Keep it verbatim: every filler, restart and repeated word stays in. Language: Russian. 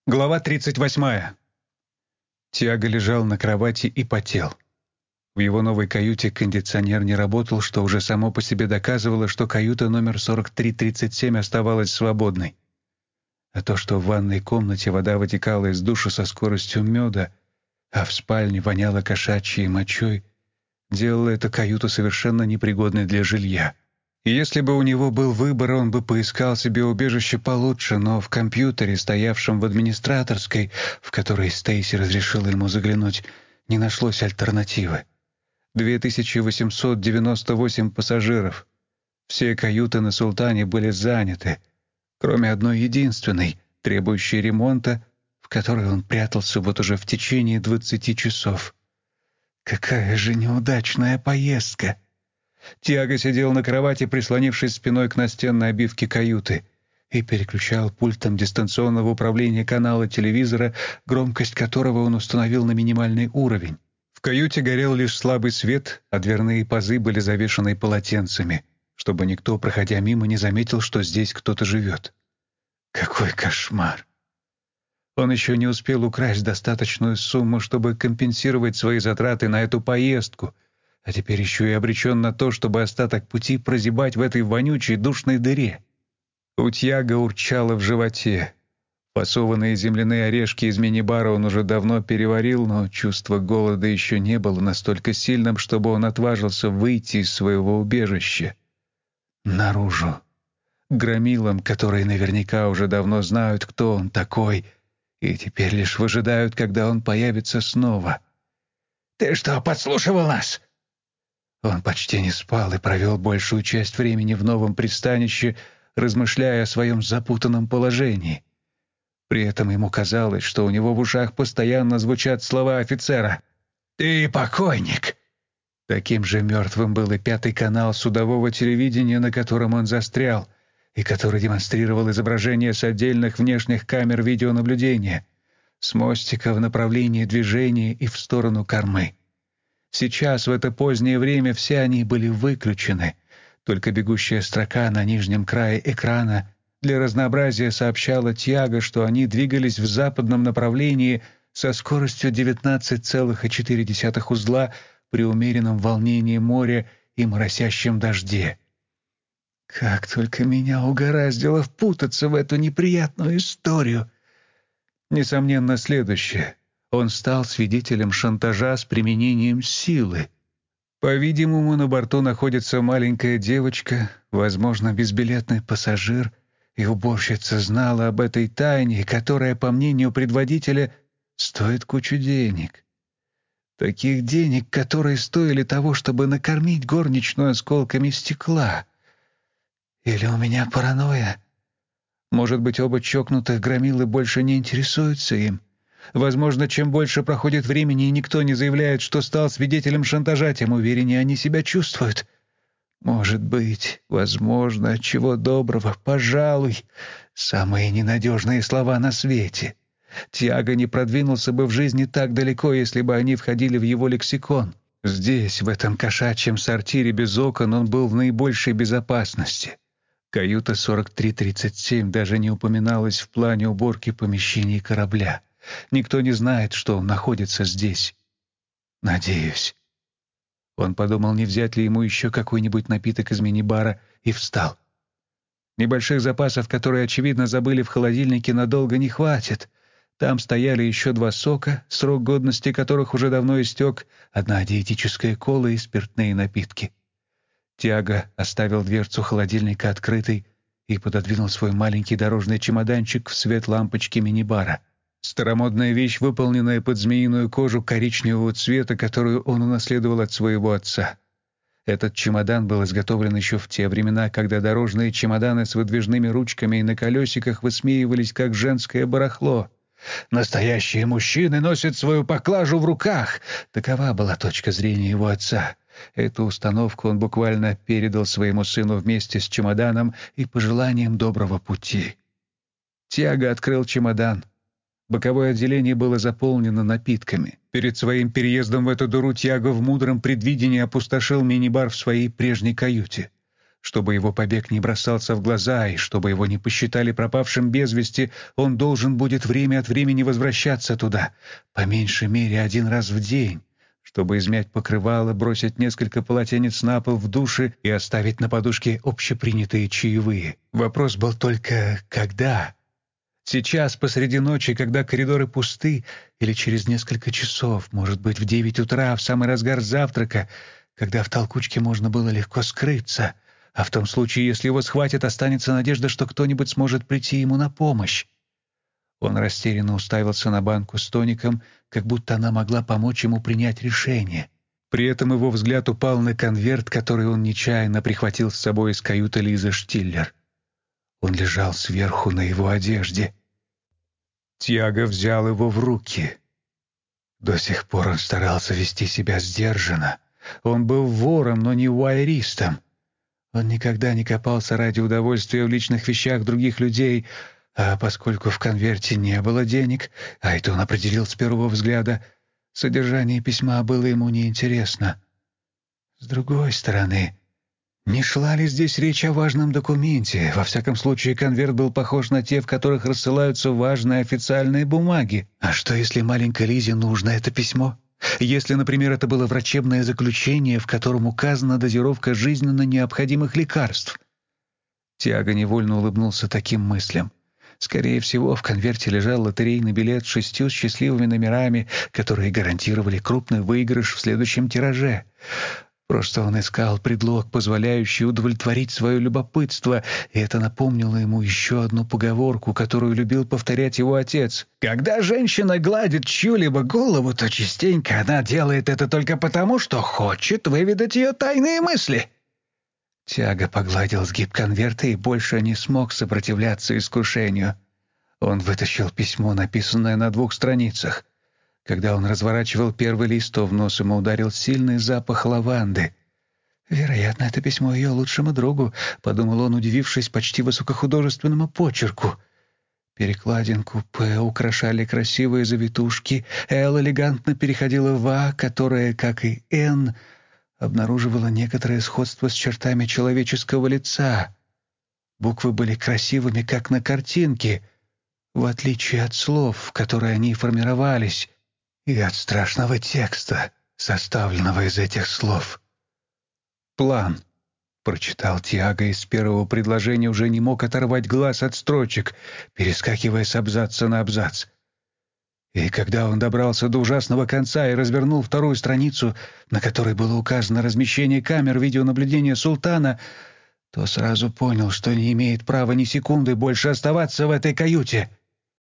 Глава тридцать восьмая. Тиаго лежал на кровати и потел. В его новой каюте кондиционер не работал, что уже само по себе доказывало, что каюта номер сорок три тридцать семь оставалась свободной. А то, что в ванной комнате вода вытекала из душа со скоростью меда, а в спальне воняло кошачьей мочой, делало эту каюту совершенно непригодной для жилья. И если бы у него был выбор, он бы поискал себе убежище получше, но в компьютере, стоявшем в администраторской, в которой Стейси разрешила ему заглянуть, не нашлось альтернативы. две тысячи восемьсот девяносто восемь пассажиров. Все каюты на «Султане» были заняты, кроме одной единственной, требующей ремонта, в которой он прятался вот уже в течение двадцати часов. Какая же неудачная поездка! Тиаго сидел на кровати, прислонившись спиной к настенной обивке каюты, и переключал пультом дистанционного управления канала телевизора, громкость которого он установил на минимальный уровень. В каюте горел лишь слабый свет, а дверные пазы были завешаны полотенцами, чтобы никто, проходя мимо, не заметил, что здесь кто-то живет. Какой кошмар! Он еще не успел украсть достаточную сумму, чтобы компенсировать свои затраты на эту поездку, а теперь еще и обречен на то, чтобы остаток пути прозябать в этой вонючей душной дыре. У Тиаго урчало в животе. Фасованные земляные орешки из мини-бара он уже давно переварил, но чувство голода еще не было настолько сильным, чтобы он отважился выйти из своего убежища. Наружу. К громилам, которые наверняка уже давно знают, кто он такой, и теперь лишь выжидают, когда он появится снова. «Ты что, подслушивал нас?» Он почти не спал и провел большую часть времени в новом пристанище, размышляя о своем запутанном положении. При этом ему казалось, что у него в ушах постоянно звучат слова офицера. «Ты покойник!» Таким же мертвым был и пятый канал судового телевидения, на котором он застрял, и который демонстрировал изображения с отдельных внешних камер видеонаблюдения, с мостика в направлении движения и в сторону кормы. Сейчас, в это позднее время, все они были выключены. Только бегущая строка на нижнем крае экрана для разнообразия сообщала Тиаго, что они двигались в западном направлении со скоростью девятнадцать целых четыре десятых узла при умеренном волнении моря и моросящем дожде. Как только меня угораздило впутаться в эту неприятную историю! Несомненно, следующее. Он стал свидетелем шантажа с применением силы. По-видимому, на борту находится маленькая девочка, возможно, безбилетный пассажир, и уборщица знала об этой тайне, которая, по мнению предводителя, стоит кучу денег. Таких денег, которые стоили того, чтобы накормить горничную осколками стекла. Или у меня паранойя? Может быть, оба чокнутых громилы больше не интересуются им? Возможно, чем больше проходит времени, и никто не заявляет, что стал свидетелем шантажа, тем увереннее они себя чувствуют. Может быть, возможно, чего доброго, пожалуй, самые ненадежные слова на свете. Тиаго не продвинулся бы в жизни так далеко, если бы они входили в его лексикон. Здесь, в этом кошачьем сортире без окон, он был в наибольшей безопасности. Каюта сорок три тридцать семь даже не упоминалась в плане уборки помещений корабля. Никто не знает, что он находится здесь. Надеюсь. Он подумал, не взять ли ему еще какой-нибудь напиток из мини-бара, и встал. Небольших запасов, которые, очевидно, забыли в холодильнике, надолго не хватит. Там стояли еще два сока, срок годности которых уже давно истек, одна диетическая кола и спиртные напитки. Тиаго оставил дверцу холодильника открытой и пододвинул свой маленький дорожный чемоданчик в свет лампочки мини-бара. Старомодная вещь, выполненная под змеиную кожу коричневого цвета, которую он унаследовал от своего отца. Этот чемодан был изготовлен еще в те времена, когда дорожные чемоданы с выдвижными ручками и на колесиках высмеивались как женское барахло. «Настоящие мужчины носят свою поклажу в руках!» Такова была точка зрения его отца. Эту установку он буквально передал своему сыну вместе с чемоданом и пожеланием доброго пути. Тиаго открыл чемодан. Боковое отделение было заполнено напитками. Перед своим переездом в эту дыру Тиаго в мудром предвидении опустошил мини-бар в своей прежней каюте. Чтобы его побег не бросался в глаза и чтобы его не посчитали пропавшим без вести, он должен будет время от времени возвращаться туда, по меньшей мере один раз в день, чтобы измять покрывало, бросить несколько полотенец на пол в душе и оставить на подушке общепринятые чаевые. Вопрос был только «когда?». Сейчас, посреди ночи, когда коридоры пусты, или через несколько часов, может быть, в девять утра, в самый разгар завтрака, когда в толкучке можно было легко скрыться, а в том случае, если его схватят, останется надежда, что кто-нибудь сможет прийти ему на помощь. Он растерянно уставился на банку с тоником, как будто она могла помочь ему принять решение. При этом его взгляд упал на конверт, который он нечаянно прихватил с собой из каюты Лизы Штиллер. Он лежал сверху на его одежде. Тьяго взял его в руки. До сих пор он старался вести себя сдержанно. Он был вором, но не вуайеристом. Он никогда не копался ради удовольствия в личных вещах других людей, а поскольку в конверте не было денег, а это он определил с первого взгляда, содержание письма было ему неинтересно. С другой стороны, не шла ли здесь речь о важном документе? Во всяком случае, конверт был похож на те, в которых рассылаются важные официальные бумаги. А что, если маленькой Лизе нужно это письмо? Если, например, это было врачебное заключение, в котором указана дозировка жизненно необходимых лекарств? Тиаго невольно улыбнулся таким мыслям. Скорее всего, в конверте лежал лотерейный билет с шестью счастливыми номерами, которые гарантировали крупный выигрыш в следующем тираже. Просто он искал предлог, позволяющий удовлетворить свое любопытство, и это напомнило ему еще одну поговорку, которую любил повторять его отец. «Когда женщина гладит чью-либо голову, то частенько она делает это только потому, что хочет выведать ее тайные мысли». Тиаго погладил сгиб конверта и больше не смог сопротивляться искушению. Он вытащил письмо, написанное на двух страницах. Когда он разворачивал первый лист, то в нос ему ударил сильный запах лаванды. «Вероятно, это письмо ее лучшему другу», — подумал он, удивившись почти высокохудожественному почерку. Перекладинку «П» украшали красивые завитушки, «Л» элегантно переходила в «А», которая, как и «Н», обнаруживала некоторое сходство с чертами человеческого лица. Буквы были красивыми, как на картинке, в отличие от слов, в которые они формировались, и от страшного текста, составленного из этих слов. «План», — прочитал Тиаго, и с первого предложения уже не мог оторвать глаз от строчек, перескакивая с абзаца на абзац. И когда он добрался до ужасного конца и развернул вторую страницу, на которой было указано размещение камер видеонаблюдения султана, то сразу понял, что не имеет права ни секунды больше оставаться в этой каюте.